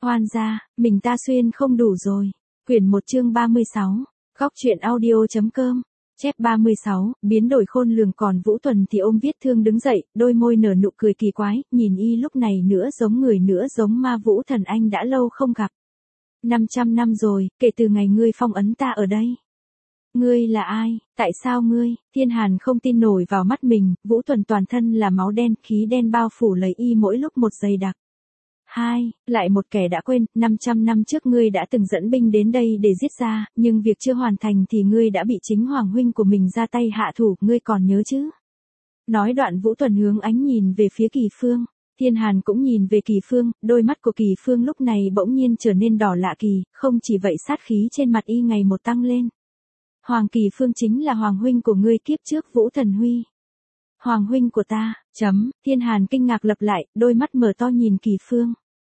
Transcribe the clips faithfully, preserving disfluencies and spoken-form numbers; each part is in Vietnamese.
Hoan gia, mình ta xuyên không đủ rồi. Quyển một chương ba mươi sáu, góc truyện audio.com, chép ba mươi sáu, biến đổi khôn lường. Còn Vũ Tuần thì ôm viết thương đứng dậy, đôi môi nở nụ cười kỳ quái, nhìn y lúc này nữa giống người nữa giống ma Vũ Thần Anh đã lâu không gặp. năm trăm năm rồi, kể từ ngày ngươi phong ấn ta ở đây. Ngươi là ai, tại sao ngươi, Thiên Hàn không tin nổi vào mắt mình, Vũ Tuần toàn thân là máu đen, khí đen bao phủ lấy y mỗi lúc một dày đặc. Hai, lại một kẻ đã quên, năm trăm năm trước ngươi đã từng dẫn binh đến đây để giết ra, nhưng việc chưa hoàn thành thì ngươi đã bị chính hoàng huynh của mình ra tay hạ thủ, ngươi còn nhớ chứ? Nói đoạn Vũ Tuần hướng ánh nhìn về phía Kỳ Phương. Thiên Hàn cũng nhìn về Kỳ Phương, đôi mắt của Kỳ Phương lúc này bỗng nhiên trở nên đỏ lạ kỳ, không chỉ vậy sát khí trên mặt y ngày một tăng lên. Hoàng Kỳ Phương chính là hoàng huynh của ngươi kiếp trước Vũ Thần Huy. Hoàng huynh của ta, chấm, Thiên Hàn kinh ngạc lặp lại, đôi mắt mở to nhìn Kỳ Phương.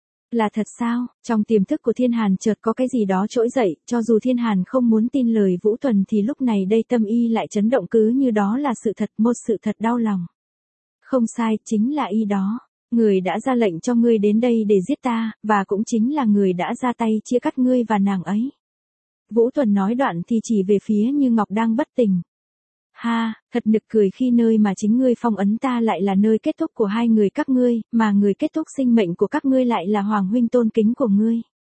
Là thật sao? Trong tiềm thức của Thiên Hàn chợt có cái gì đó trỗi dậy, cho dù Thiên Hàn không muốn tin lời Vũ Tuần thì lúc này đây tâm y lại chấn động cứ như đó là sự thật, một sự thật đau lòng. Không sai, chính là y đó. Người đã ra lệnh cho ngươi đến đây để giết ta, và cũng chính là người đã ra tay chia cắt ngươi và nàng ấy. Vũ Tuần nói đoạn thì chỉ về phía Như Ngọc đang bất tỉnh. Ha, thật nực cười khi nơi mà chính ngươi phong ấn ta lại là nơi kết thúc của hai người các ngươi, mà người kết thúc sinh mệnh của các ngươi lại là hoàng huynh tôn kính của ngươi.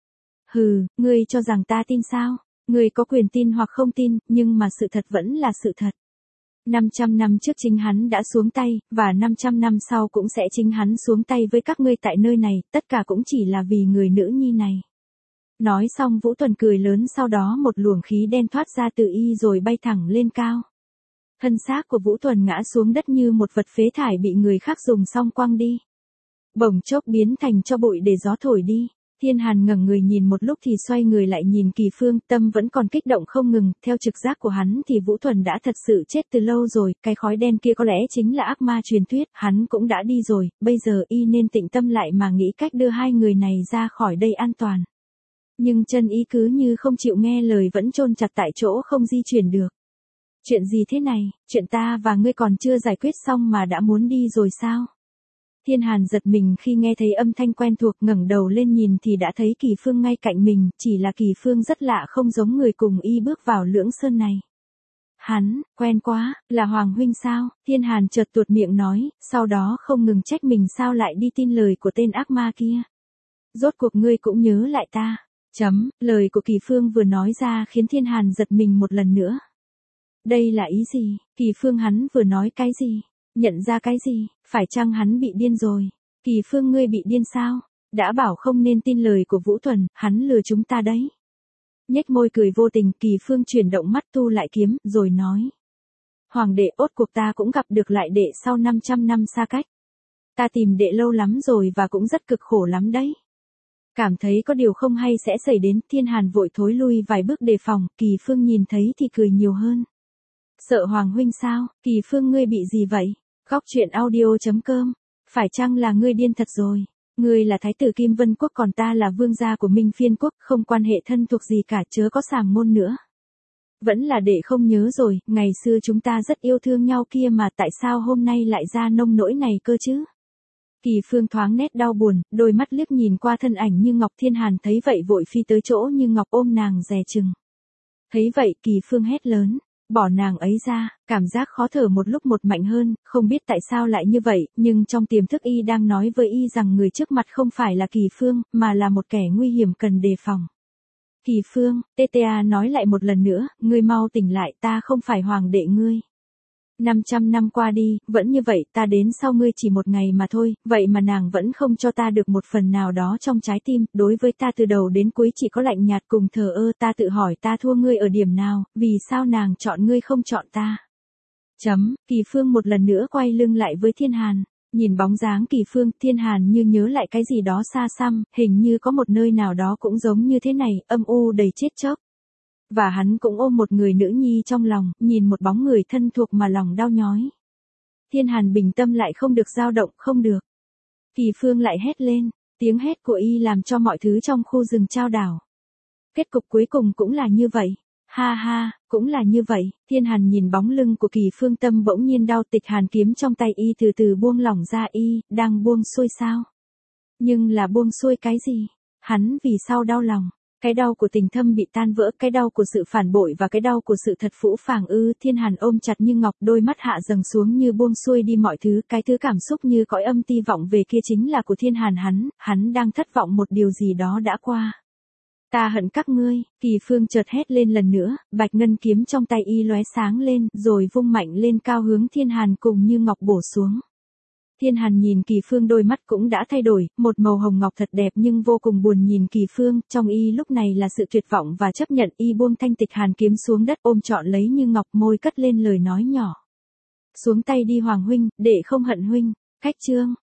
Hừ, ngươi cho rằng ta tin sao? Ngươi có quyền tin hoặc không tin, nhưng mà sự thật vẫn là sự thật. năm trăm năm trước chính hắn đã xuống tay, và năm trăm năm sau cũng sẽ chính hắn xuống tay với các ngươi tại nơi này, tất cả cũng chỉ là vì người nữ nhi này. Nói xong Vũ Tuần cười lớn, sau đó một luồng khí đen thoát ra từ y rồi bay thẳng lên cao. Thân xác của Vũ Tuần ngã xuống đất như một vật phế thải bị người khác dùng xong quăng đi. Bỗng chốc biến thành tro bụi để gió thổi đi. Thiên Hàn ngẩng người nhìn một lúc thì xoay người lại nhìn Kỳ Phương, tâm vẫn còn kích động không ngừng, theo trực giác của hắn thì Vũ Tuần đã thật sự chết từ lâu rồi, cái khói đen kia có lẽ chính là ác ma truyền thuyết, hắn cũng đã đi rồi, bây giờ y nên tĩnh tâm lại mà nghĩ cách đưa hai người này ra khỏi đây an toàn. Nhưng chân y cứ như không chịu nghe lời, vẫn chôn chặt tại chỗ không di chuyển được. Chuyện gì thế này, chuyện ta và ngươi còn chưa giải quyết xong mà đã muốn đi rồi sao? Thiên Hàn giật mình khi nghe thấy âm thanh quen thuộc, ngẩng đầu lên nhìn thì đã thấy Kỳ Phương ngay cạnh mình, chỉ là Kỳ Phương rất lạ, không giống người cùng y bước vào Lưỡng Sơn này. Hắn, quen quá, là Hoàng huynh sao? Thiên Hàn chợt tuột miệng nói, sau đó không ngừng trách mình sao lại đi tin lời của tên ác ma kia. Rốt cuộc ngươi cũng nhớ lại ta. Chấm, lời của Kỳ Phương vừa nói ra khiến Thiên Hàn giật mình một lần nữa. Đây là ý gì? Kỳ Phương hắn vừa nói cái gì? Nhận ra cái gì? Phải chăng hắn bị điên rồi? Kỳ Phương ngươi bị điên sao? Đã bảo không nên tin lời của Vũ Tuần, hắn lừa chúng ta đấy. Nhếch môi cười vô tình, Kỳ Phương chuyển động mắt thu lại kiếm, rồi nói. Hoàng đệ, ốt cuộc ta cũng gặp được lại đệ sau năm trăm năm xa cách. Ta tìm đệ lâu lắm rồi và cũng rất cực khổ lắm đấy. Cảm thấy có điều không hay sẽ xảy đến, Thiên Hàn vội thối lui vài bước đề phòng, Kỳ Phương nhìn thấy thì cười nhiều hơn. Sợ Hoàng huynh sao? Kỳ Phương ngươi bị gì vậy? Góc truyện audio.com, phải chăng là ngươi điên thật rồi? Ngươi là thái tử Kim Vân Quốc còn ta là vương gia của Minh Phiên Quốc, không quan hệ thân thuộc gì cả, chớ có sàm ngôn nữa. Vẫn là đệ không nhớ rồi, ngày xưa chúng ta rất yêu thương nhau kia mà, tại sao hôm nay lại ra nông nỗi này cơ chứ? Kỳ Phương thoáng nét đau buồn, đôi mắt liếc nhìn qua thân ảnh Như Ngọc. Thiên Hàn thấy vậy vội phi tới chỗ Như Ngọc ôm nàng dè chừng. Thấy vậy Kỳ Phương hét lớn, bỏ nàng ấy ra, cảm giác khó thở một lúc một mạnh hơn, không biết tại sao lại như vậy, nhưng trong tiềm thức y đang nói với y rằng người trước mặt không phải là Kỳ Phương, mà là một kẻ nguy hiểm cần đề phòng. Kỳ Phương, tê tê a nói lại một lần nữa, ngươi mau tỉnh lại, ta không phải hoàng đệ ngươi. năm trăm năm qua đi, vẫn như vậy, ta đến sau ngươi chỉ một ngày mà thôi, vậy mà nàng vẫn không cho ta được một phần nào đó trong trái tim, đối với ta từ đầu đến cuối chỉ có lạnh nhạt cùng thờ ơ, ta tự hỏi ta thua ngươi ở điểm nào, vì sao nàng chọn ngươi không chọn ta. Chấm, Kỳ Phương một lần nữa quay lưng lại với Thiên Hàn, nhìn bóng dáng Kỳ Phương, Thiên Hàn như nhớ lại cái gì đó xa xăm, hình như có một nơi nào đó cũng giống như thế này, âm u đầy chết chóc. Và hắn cũng ôm một người nữ nhi trong lòng, nhìn một bóng người thân thuộc mà lòng đau nhói. Thiên Hàn bình tâm lại không được dao động, không được. Kỳ Phương lại hét lên, tiếng hét của y làm cho mọi thứ trong khu rừng chao đảo. Kết cục cuối cùng cũng là như vậy. Ha ha, cũng là như vậy. Thiên Hàn nhìn bóng lưng của Kỳ Phương, tâm bỗng nhiên đau, tịch hàn kiếm trong tay y từ từ buông lỏng ra, y đang buông xuôi sao? Nhưng là buông xuôi cái gì? Hắn vì sao đau lòng? Cái đau của tình thâm bị tan vỡ, cái đau của sự phản bội và cái đau của sự thật phũ phàng ư? Thiên Hàn ôm chặt Như Ngọc, đôi mắt hạ dâng xuống như buông xuôi đi mọi thứ, cái thứ cảm xúc như cõi âm ti vọng về kia chính là của Thiên Hàn hắn, hắn đang thất vọng một điều gì đó đã qua. Ta hận các ngươi, Kỳ Phương chợt hét lên lần nữa, bạch ngân kiếm trong tay y lóe sáng lên, rồi vung mạnh lên cao hướng Thiên Hàn cùng Như Ngọc bổ xuống. Thiên Hàn nhìn Kỳ Phương, đôi mắt cũng đã thay đổi, một màu hồng ngọc thật đẹp nhưng vô cùng buồn nhìn Kỳ Phương, trong y lúc này là sự tuyệt vọng và chấp nhận. Y buông thanh tịch hàn kiếm xuống đất, ôm trọn lấy Như Ngọc, môi cất lên lời nói nhỏ. Xuống tay đi Hoàng huynh, để không hận huynh. Khách chương